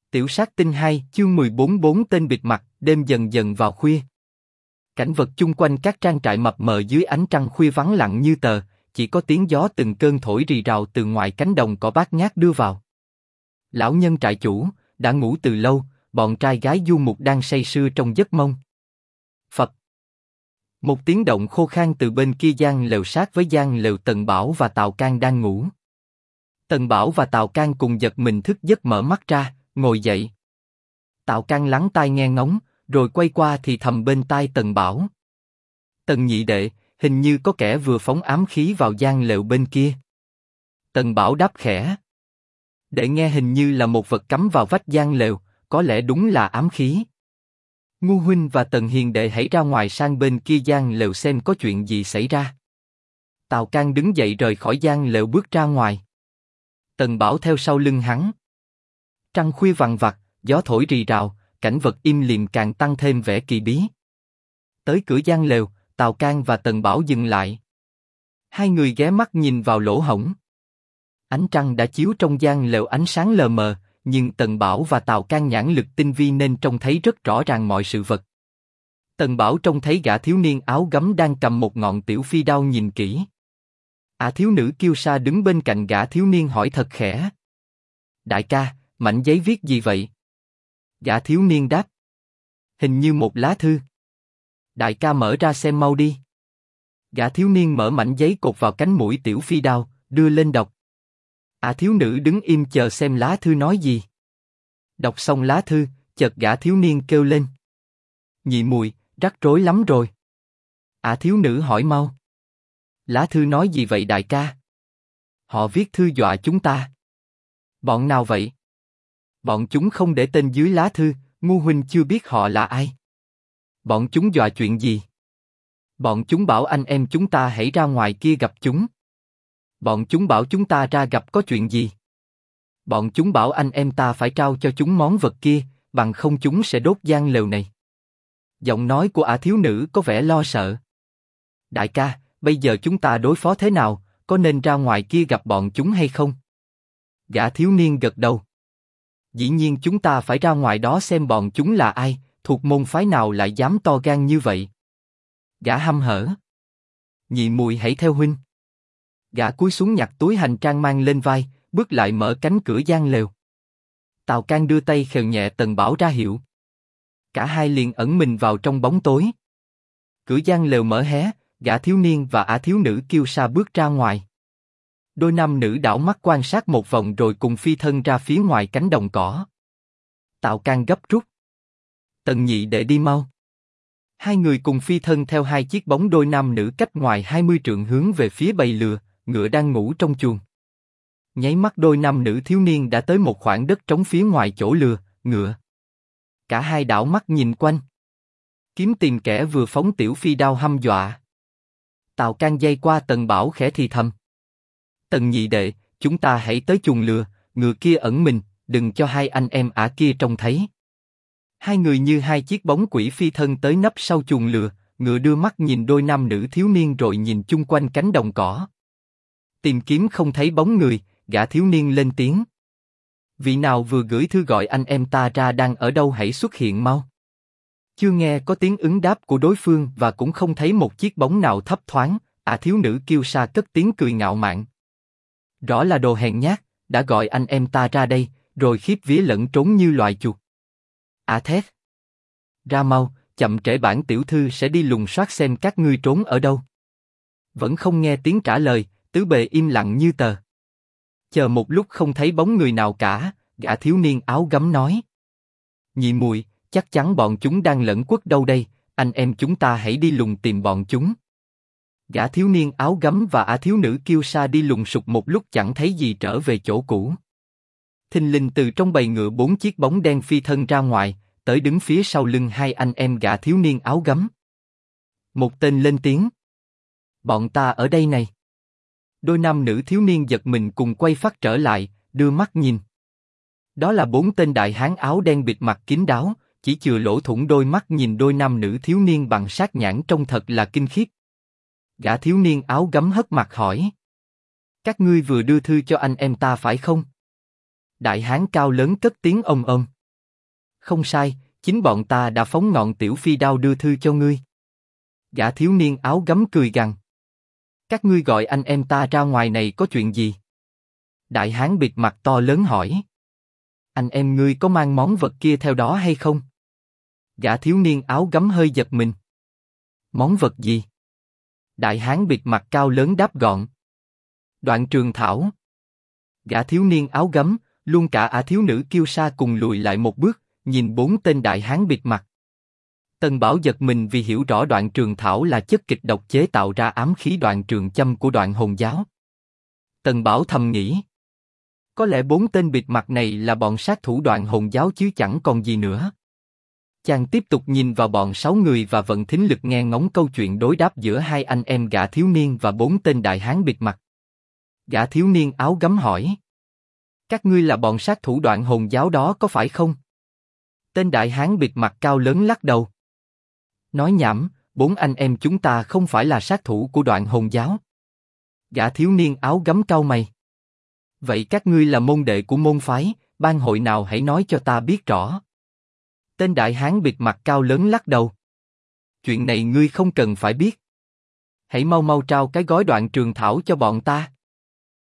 Tiểu sát tinh 2, chương 14 bốn tên bịt mặt, đêm dần dần vào khuya. Cảnh vật chung quanh các trang trại mập mờ dưới ánh trăng khuya vắng lặng như tờ, chỉ có tiếng gió từng cơn thổi rì rào từ ngoài cánh đồng cỏ bát ngát đưa vào. Lão nhân trại chủ, đã ngủ từ lâu, bọn trai gái du mục đang say sưa trong giấc mông. Phập. Một tiếng động khô khan từ bên kia gian lều sát với gian lều Tần Bảo và Tào Cang đang ngủ. Tần Bảo và Tào Cang cùng giật mình thức giấc mở mắt ra, ngồi dậy. Tào Cang lắng tai nghe ngóng, rồi quay qua thì thầm bên tai Tần Bảo. Tần nhị đệ, hình như có kẻ vừa phóng ám khí vào gian lều bên kia. Tần Bảo đáp khẽ. Đệ nghe hình như là một vật cắm vào vách gian lều, có lẽ đúng là ám khí. Ngu huynh và Tần hiền đệ hãy ra ngoài sang bên kia gian lều xem có chuyện gì xảy ra. Tào Cang đứng dậy rời khỏi gian lều bước ra ngoài. Tần Bảo theo sau lưng hắn. Trăng khuya vằng vặc, gió thổi rì rào, cảnh vật im lìm càng tăng thêm vẻ kỳ bí. Tới cửa gian lều, Tào Cang và Tần Bảo dừng lại. Hai người ghé mắt nhìn vào lỗ hổng. Ánh trăng đã chiếu trong gian lều ánh sáng lờ mờ, nhưng Tần Bảo và Tào Cang nhãn lực tinh vi nên trông thấy rất rõ ràng mọi sự vật. Tần Bảo trông thấy gã thiếu niên áo gấm đang cầm một ngọn tiểu phi đao nhìn kỹ. Thiếu nữ Kiêu Sa đứng bên cạnh gã thiếu niên hỏi thật khẽ. Đại ca, mảnh giấy viết gì vậy? Gã thiếu niên đáp. Hình như một lá thư. Đại ca mở ra xem mau đi. Gã thiếu niên mở mảnh giấy cột vào cánh mũi tiểu phi đao, đưa lên đọc. Thiếu nữ đứng im chờ xem lá thư nói gì. Đọc xong lá thư, chợt gã thiếu niên kêu lên. Nhị muội, rắc rối lắm rồi. Thiếu nữ hỏi mau. Lá thư nói gì vậy đại ca? Họ viết thư dọa chúng ta. Bọn nào vậy? Bọn chúng không để tên dưới lá thư, ngu huynh chưa biết họ là ai. Bọn chúng dọa chuyện gì? Bọn chúng bảo anh em chúng ta hãy ra ngoài kia gặp chúng. Bọn chúng bảo chúng ta ra gặp có chuyện gì? Bọn chúng bảo anh em ta phải trao cho chúng món vật kia, bằng không chúng sẽ đốt gian lều này. Giọng nói của thiếu nữ có vẻ lo sợ. Đại ca, bây giờ chúng ta đối phó thế nào, có nên ra ngoài kia gặp bọn chúng hay không? Gã thiếu niên gật đầu. Dĩ nhiên chúng ta phải ra ngoài đó xem bọn chúng là ai, thuộc môn phái nào lại dám to gan như vậy. Gã hăm hở. Nhị muội hãy theo huynh. Gã cúi xuống nhặt túi hành trang mang lên vai, bước lại mở cánh cửa gian lều. Tào Cang đưa tay khều nhẹ Tần Bảo ra hiệu. Cả hai liền ẩn mình vào trong bóng tối. Cửa gian lều mở hé, gã thiếu niên và thiếu nữ Kiêu Sa bước ra ngoài. Đôi nam nữ đảo mắt quan sát một vòng rồi cùng phi thân ra phía ngoài cánh đồng cỏ. Tào Cang gấp rút. Tần nhị đệ đi mau. Hai người cùng phi thân theo hai chiếc bóng đôi nam nữ cách ngoài 20 trượng hướng về phía bầy lừa, ngựa đang ngủ trong chuồng. Nháy mắt đôi nam nữ thiếu niên đã tới một khoảng đất trống phía ngoài chỗ lừa, ngựa. Cả hai đảo mắt nhìn quanh. Kiếm tìm kẻ vừa phóng tiểu phi đao hăm dọa. Tào Cang dây qua Tần Bảo khẽ thì thầm. Tần nhị đệ, chúng ta hãy tới chuồng lừa, ngựa kia ẩn mình, đừng cho hai anh em kia trông thấy. Hai người như hai chiếc bóng quỷ phi thân tới nấp sau chuồng lừa, ngựa đưa mắt nhìn đôi nam nữ thiếu niên rồi nhìn chung quanh cánh đồng cỏ. Tìm kiếm không thấy bóng người, gã thiếu niên lên tiếng. Vị nào vừa gửi thư gọi anh em ta ra đang ở đâu hãy xuất hiện mau. Chưa nghe có tiếng ứng đáp của đối phương và cũng không thấy một chiếc bóng nào thấp thoáng, thiếu nữ Kiêu Sa cất tiếng cười ngạo mạn. Rõ là đồ hèn nhát, đã gọi anh em ta ra đây, rồi khiếp vía lẫn trốn như loài chuột. Thét. Ra mau, chậm trễ bản tiểu thư sẽ đi lùng soát xem các ngươi trốn ở đâu. Vẫn không nghe tiếng trả lời, tứ bề im lặng như tờ. Chờ một lúc không thấy bóng người nào cả, gã thiếu niên áo gấm nói. Nhị muội, chắc chắn bọn chúng đang lẩn quất đâu đây, anh em chúng ta hãy đi lùng tìm bọn chúng. Gã thiếu niên áo gấm và thiếu nữ Kiêu Sa đi lùng sục một lúc chẳng thấy gì trở về chỗ cũ. Thình lình từ trong bầy ngựa 4 chiếc bóng đen phi thân ra ngoài, tới đứng phía sau lưng hai anh em gã thiếu niên áo gấm. Một tên lên tiếng. Bọn ta ở đây này. Đôi nam nữ thiếu niên giật mình cùng quay phát trở lại, đưa mắt nhìn. Đó là 4 tên đại hán áo đen bịt mặt kín đáo, chỉ chừa lỗ thủng đôi mắt nhìn đôi nam nữ thiếu niên bằng sát nhãn trông thật là kinh khiếp. Gã thiếu niên áo gấm hất mặt hỏi. Các ngươi vừa đưa thư cho anh em ta phải không? Đại hán cao lớn cất tiếng ôm ôm. Không sai, chính bọn ta đã phóng ngọn tiểu phi đao đưa thư cho ngươi. Gã thiếu niên áo gấm cười gằn. Các ngươi gọi anh em ta ra ngoài này có chuyện gì? Đại hán bịt mặt to lớn hỏi. Anh em ngươi có mang món vật kia theo đó hay không? Gã thiếu niên áo gấm hơi giật mình. Món vật gì? Đại hán bịt mặt cao lớn đáp gọn. Đoạn trường thảo. Gã thiếu niên áo gấm, luôn cả thiếu nữ kiêu sa cùng lùi lại một bước, nhìn bốn tên đại hán bịt mặt. Tần Bảo giật mình vì hiểu rõ đoạn trường thảo là chất kịch độc chế tạo ra ám khí đoạn trường châm của đoạn hồn giáo. Tần Bảo thầm nghĩ. Có lẽ bốn tên bịt mặt này là bọn sát thủ đoạn hồn giáo chứ chẳng còn gì nữa. Chàng tiếp tục nhìn vào bọn 6 người và vận thính lực nghe ngóng câu chuyện đối đáp giữa hai anh em gã thiếu niên và bốn tên đại hán bịt mặt. Gã thiếu niên áo gấm hỏi. Các ngươi là bọn sát thủ đoạn hồn giáo đó có phải không? Tên đại hán bịt mặt cao lớn lắc đầu. Nói nhảm, bốn anh em chúng ta không phải là sát thủ của đoạn hồn giáo. Gã thiếu niên áo gấm cau mày. Vậy các ngươi là môn đệ của môn phái, ban hội nào hãy nói cho ta biết rõ. Tên đại hán bịt mặt cao lớn lắc đầu. Chuyện này ngươi không cần phải biết. Hãy mau mau trao cái gói đoạn trường thảo cho bọn ta.